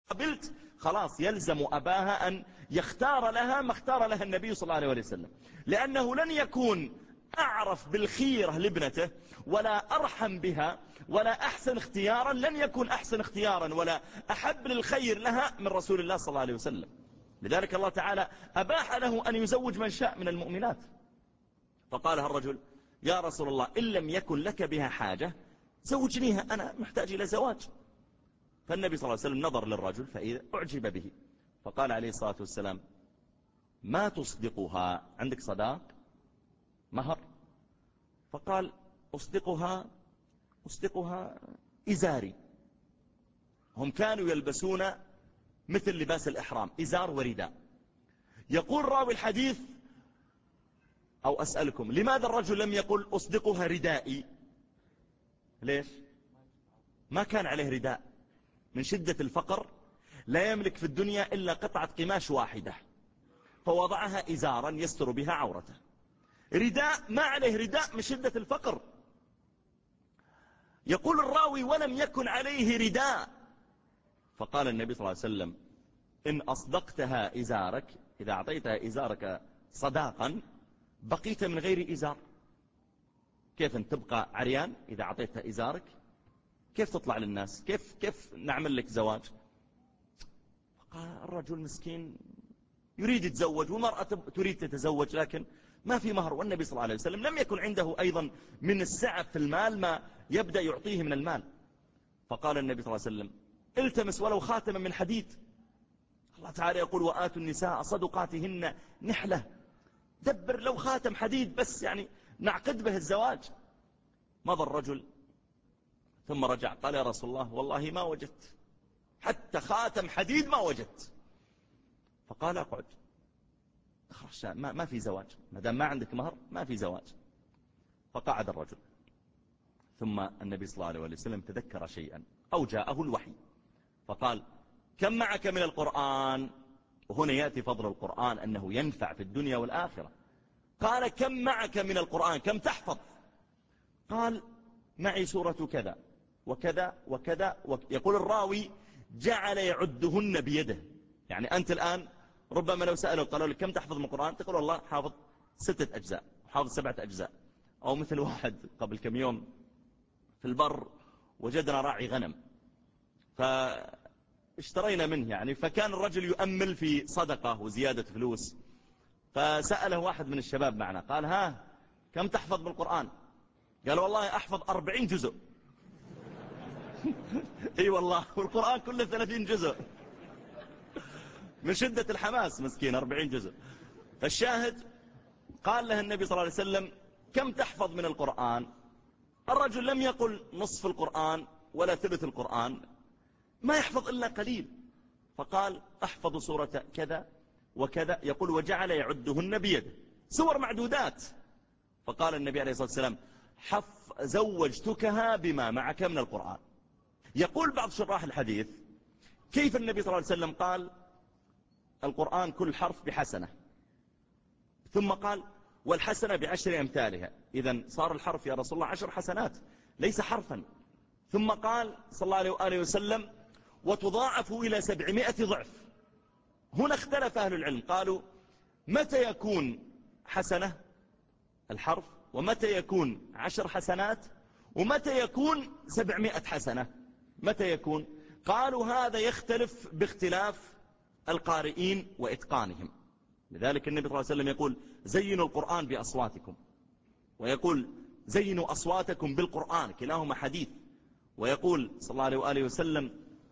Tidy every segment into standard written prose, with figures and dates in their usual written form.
قبلت خلاص يلزم أباها أن يختار لها ما اختار لها النبي صلى الله عليه وسلم، لأنه لن يكون أعرف بالخيرة لابنته ولا أرحم بها ولا أحسن اختيارا، لن يكون أحسن اختيارا ولا أحب للخير لها من رسول الله صلى الله عليه وسلم. لذلك الله تعالى أباح له أن يزوج من شاء من المؤمنات. فقالها الرجل: يا رسول الله إن لم يكن لك بها حاجة زوجنيها، أنا محتاج إلى زواج. فالنبي صلى الله عليه وسلم نظر للرجل فإذا أعجب به، فقال عليه الصلاة والسلام: ما تصدقها؟ عندك صداق مهر؟ فقال: أصدقها إزاري. هم كانوا يلبسون مثل لباس الإحرام، إزار ورداء. يقول راوي الحديث، أو أسألكم، لماذا الرجل لم يقل أصدقها ردائي؟ ليش؟ ما كان عليه رداء، من شدة الفقر لا يملك في الدنيا إلا قطعة قماش واحدة، فوضعها إزارا يستر بها عورته. رداء ما عليه رداء من شدة الفقر. يقول الراوي: ولم يكن عليه رداء. فقال النبي صلى الله عليه وسلم: إن أصدقتها إزارك، إذا أعطيتها إزارك صداقا بقيت من غير إزار. كيف أن تبقى عريان إذا أعطيتها إزارك؟ كيف تطلع للناس؟ كيف نعمل لك زواج؟ فقال الرجل مسكين يريد يتزوج، والمرأة تريد تتزوج، لكن ما في مهر، والنبي صلى الله عليه وسلم لم يكن عنده أيضا من السعة في المال ما يبدأ يعطيه من المال. فقال النبي صلى الله عليه وسلم: التمس ولو خاتما من حديد. الله تعالى يقول: وآتوا النساء صدقاتهن نحلة. دبر لو خاتم حديد بس يعني نعقد به الزواج. مضى الرجل ثم رجع قال: يا رسول الله والله ما وجدت، حتى خاتم حديد ما وجدت. فقال: اقعد، ما في زواج، ما دام ما عندك مهر ما في زواج. فقعد الرجل. ثم النبي صلى الله عليه وسلم تذكر شيئا أو جاءه الوحي فقال: كم معك من القرآن؟ وهنا يأتي فضل القرآن أنه ينفع في الدنيا والآخرة. قال: كم معك من القرآن؟ كم تحفظ؟ قال: معي سورة كذا وكذا وكذا يقول الراوي: جعل يعدهن بيده. يعني أنت الآن ربما لو سألوا قالوا لك: كم تحفظ من القرآن؟ تقول: والله حافظ 6 أجزاء، حافظ 7 أجزاء. أو مثل واحد قبل كم يوم في البر وجدنا راعي غنم، فاشترينا منه يعني، فكان الرجل يؤمل في صدقة وزيادة فلوس. فسأله واحد من الشباب معنا قال: ها كم تحفظ بالقرآن؟ قال: والله أحفظ 40 جزء. اي والله، والقرآن كله 30 جزء. من شدة الحماس مسكين 40 جزء. فالشاهد قال له النبي صلى الله عليه وسلم: كم تحفظ من القرآن؟ الرجل لم يقل نصف القرآن ولا ثلث القرآن، ما يحفظ إلا قليل. فقال: أحفظ سورة كذا وكذا. يقول: وجعل يعدهن بيده، سور معدودات. فقال النبي عليه الصلاة والسلام: زوجتكها بما معك من القرآن. يقول بعض شراح الحديث: كيف النبي صلى الله عليه وسلم قال القرآن كل حرف ب1، ثم قال: والحسنة ب10 أمثالها؟ إذن صار الحرف يا رسول الله 10 حسنات ليس حرفا. ثم قال صلى الله عليه وآله وسلم: وتضاعف إلى 700 ضعف. هنا اختلف أهل العلم، قالوا: متى يكون حسنة الحرف، ومتى يكون 10 حسنات، ومتى يكون 700 حسنة؟ متى يكون؟ قالوا: هذا يختلف باختلاف القارئين وإتقانهم. لذلك النبي صلى الله عليه وسلم يقول: زينوا القرآن بأصواتكم، ويقول: زينوا أصواتكم بالقرآن، كلاهما حديث. ويقول صلى الله عليه وآله وسلم: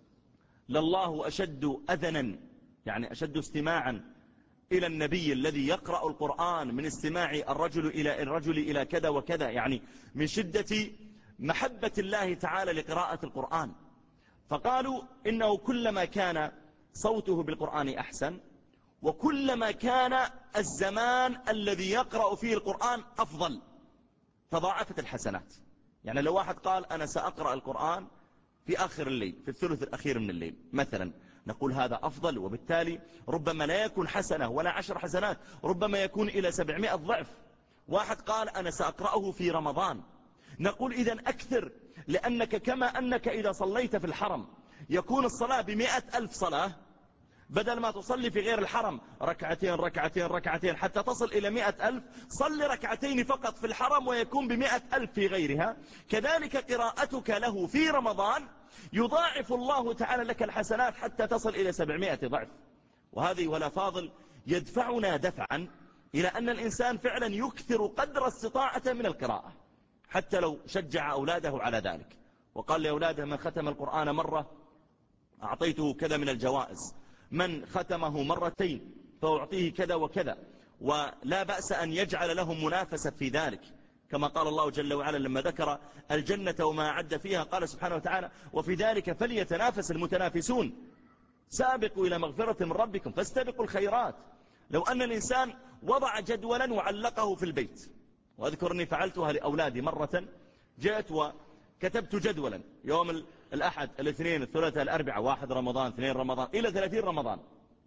لله أشد أذنا، يعني أشد استماعا إلى النبي الذي يقرأ القرآن من استماع الرجل إلى كذا وكذا، يعني من شدة محبة الله تعالى لقراءة القرآن. فقالوا: إنه كلما كان صوته بالقرآن أحسن، وكلما كان الزمان الذي يقرأ فيه القرآن أفضل، تضاعفت الحسنات. يعني لو واحد قال: أنا سأقرأ القرآن في آخر الليل، في الثلث الأخير من الليل مثلا، نقول هذا أفضل، وبالتالي ربما لا يكون حسنة ولا 10 حسنات، ربما يكون إلى 700 ضعف. واحد قال: أنا سأقرأه في رمضان، نقول إذن أكثر، لأنك كما أنك إذا صليت في الحرم يكون الصلاة ب100,000 صلاة، بدل ما تصلي في غير الحرم ركعتين ركعتين ركعتين حتى تصل إلى 100,000، صل ركعتين فقط في الحرم ويكون ب100,000 في غيرها. كذلك قراءتك له في رمضان يضاعف الله تعالى لك الحسنات حتى تصل إلى 700 ضعف. وهذه ولا فاضل يدفعنا دفعا إلى أن الإنسان فعلا يكثر قدر استطاعته من القراءة، حتى لو شجع أولاده على ذلك وقال لأولاده من ختم القرآن مرة أعطيته كذا من الجوائز، من ختمه مرتين فأعطيه كذا وكذا. ولا بأس أن يجعل لهم منافسة في ذلك، كما قال الله جل وعلا لما ذكر الجنة وما أعد فيها قال سبحانه وتعالى وفي ذلك فليتنافس المتنافسون سابقوا إلى مغفرة من ربكم فاستبقوا الخيرات. لو أن الإنسان وضع جدولا وعلقه في البيت، وأذكر أني فعلتها لأولادي مرة، جاءت وكتبت جدولا يوم الأحد الاثنين الثلاثاء الأربعاء 1 رمضان 2 رمضان إلى 30 رمضان،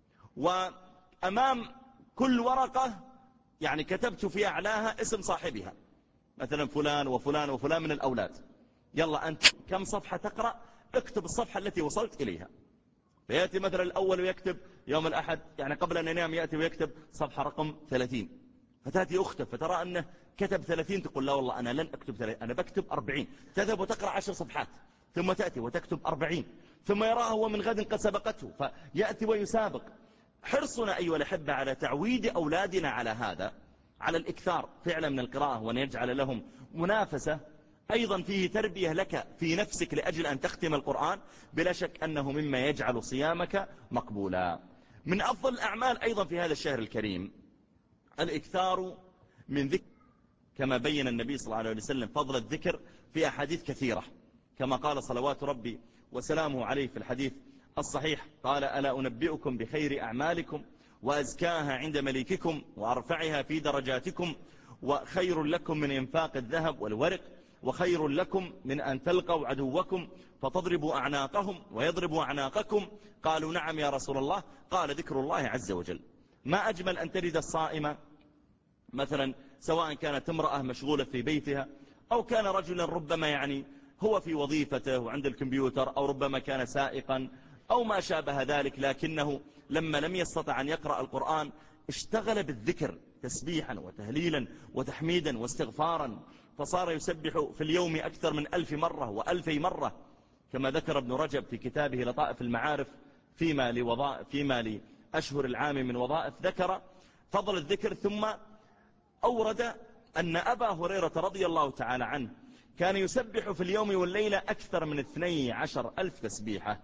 وأمام كل ورقة يعني كتبت في أعلاها اسم صاحبها، مثلا فلان وفلان وفلان من الأولاد، يلا أنت كم صفحة تقرأ اكتب الصفحة التي وصلت إليها. فيأتي مثلا الأول ويكتب يوم الأحد يعني قبل أن ينام يأتي ويكتب صفحة رقم 30، فتأتي أخته فترى أنه كتب 30 تقول لا والله أنا لن أكتب 30 أنا بكتب 40، تذهب وتقرأ 10 صفحات ثم تأتي وتكتب 40، ثم يراه هو من غد قد سبقته فيأتي ويسابق. حرصنا أيها الأحبة على تعويد أولادنا على هذا، على الإكثار فعلا من القراءة، وأن يجعل لهم منافسة، أيضا فيه تربية لك في نفسك لأجل أن تختم القرآن، بلا شك أنه مما يجعل صيامك مقبولا. من أفضل الأعمال أيضا في هذا الشهر الكريم الإكثار من ذكر، كما بين النبي صلى الله عليه وسلم فضل الذكر في أحاديث كثيرة، كما قال صلوات ربي وسلامه عليه في الحديث الصحيح قال ألا أنبئكم بخير أعمالكم وأزكاها عند مليككم وأرفعها في درجاتكم وخير لكم من إنفاق الذهب والورق وخير لكم من أن تلقوا عدوكم فتضربوا أعناقهم ويضربوا أعناقكم. قالوا نعم يا رسول الله، قال ذكر الله عز وجل. ما أجمل أن تجد الصائمة مثلا سواء كانت امرأة مشغولة في بيتها أو كان رجلا ربما يعني هو في وظيفته وعند الكمبيوتر، أو ربما كان سائقا أو ما شابه ذلك، لكنه لما لم يستطع أن يقرأ القرآن اشتغل بالذكر تسبيحا وتهليلا وتحميدا واستغفارا، فصار يسبح في اليوم أكثر من 1000 مرة و2000 مرة، كما ذكر ابن رجب في كتابه لطائف المعارف فيما لأشهر العام من وظائف، ذكر فضل الذكر. ثم أورد أن أبا هريرة رضي الله تعالى عنه كان يسبح في اليوم والليلة أكثر من 12,000 تسبيحة.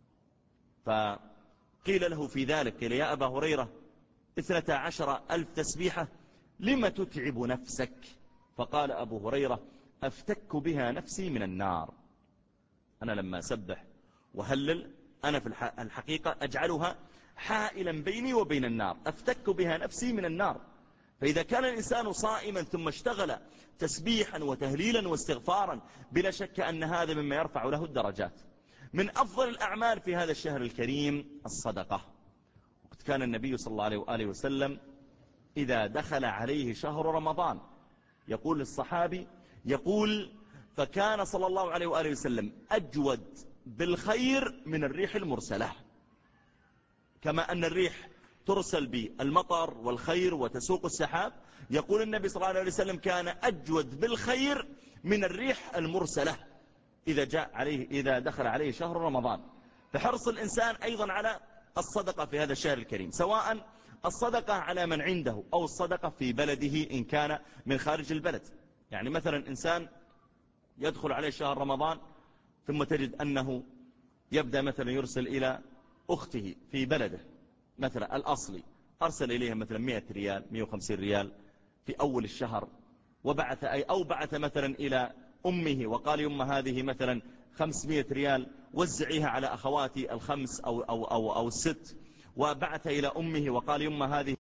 فقيل له في ذلك، قيل يا أبا هريرة 12,000 تسبيحة لم تتعب نفسك؟ فقال أبو هريرة أفتك بها نفسي من النار. أنا لما أسبح وهلل أنا في الحقيقة أجعلها حائلا بيني وبين النار، أفتك بها نفسي من النار. فإذا كان الإنسان صائما ثم اشتغل تسبيحا وتهليلا واستغفارا، بلا شك أن هذا مما يرفع له الدرجات. من أفضل الأعمال في هذا الشهر الكريم الصدقة. وقد كان النبي صلى الله عليه وآله وسلم إذا دخل عليه شهر رمضان يقول للصحابي، يقول فكان صلى الله عليه وآله وسلم أجود بالخير من الريح المرسلة. كما أن الريح ترسل بالمطر والخير وتسوق السحاب، يقول النبي صلى الله عليه وسلم كان أجود بالخير من الريح المرسلة إذا دخل عليه شهر رمضان. فحرص الإنسان أيضا على الصدقة في هذا الشهر الكريم، سواء الصدقة على من عنده أو الصدقة في بلده إن كان من خارج البلد. يعني مثلا إنسان يدخل عليه شهر رمضان ثم تجد أنه يبدأ مثلا يرسل إلى أخته في بلده مثلا الأصلي، أرسل إليها مثلا 100 ريال 150 ريال في أول الشهر، بعث مثلا إلى أمه وقال يوم هذه مثلا 500 ريال وزعيها على أخواتي الخمس أو الست، وبعث إلى أمه وقال يوم هذه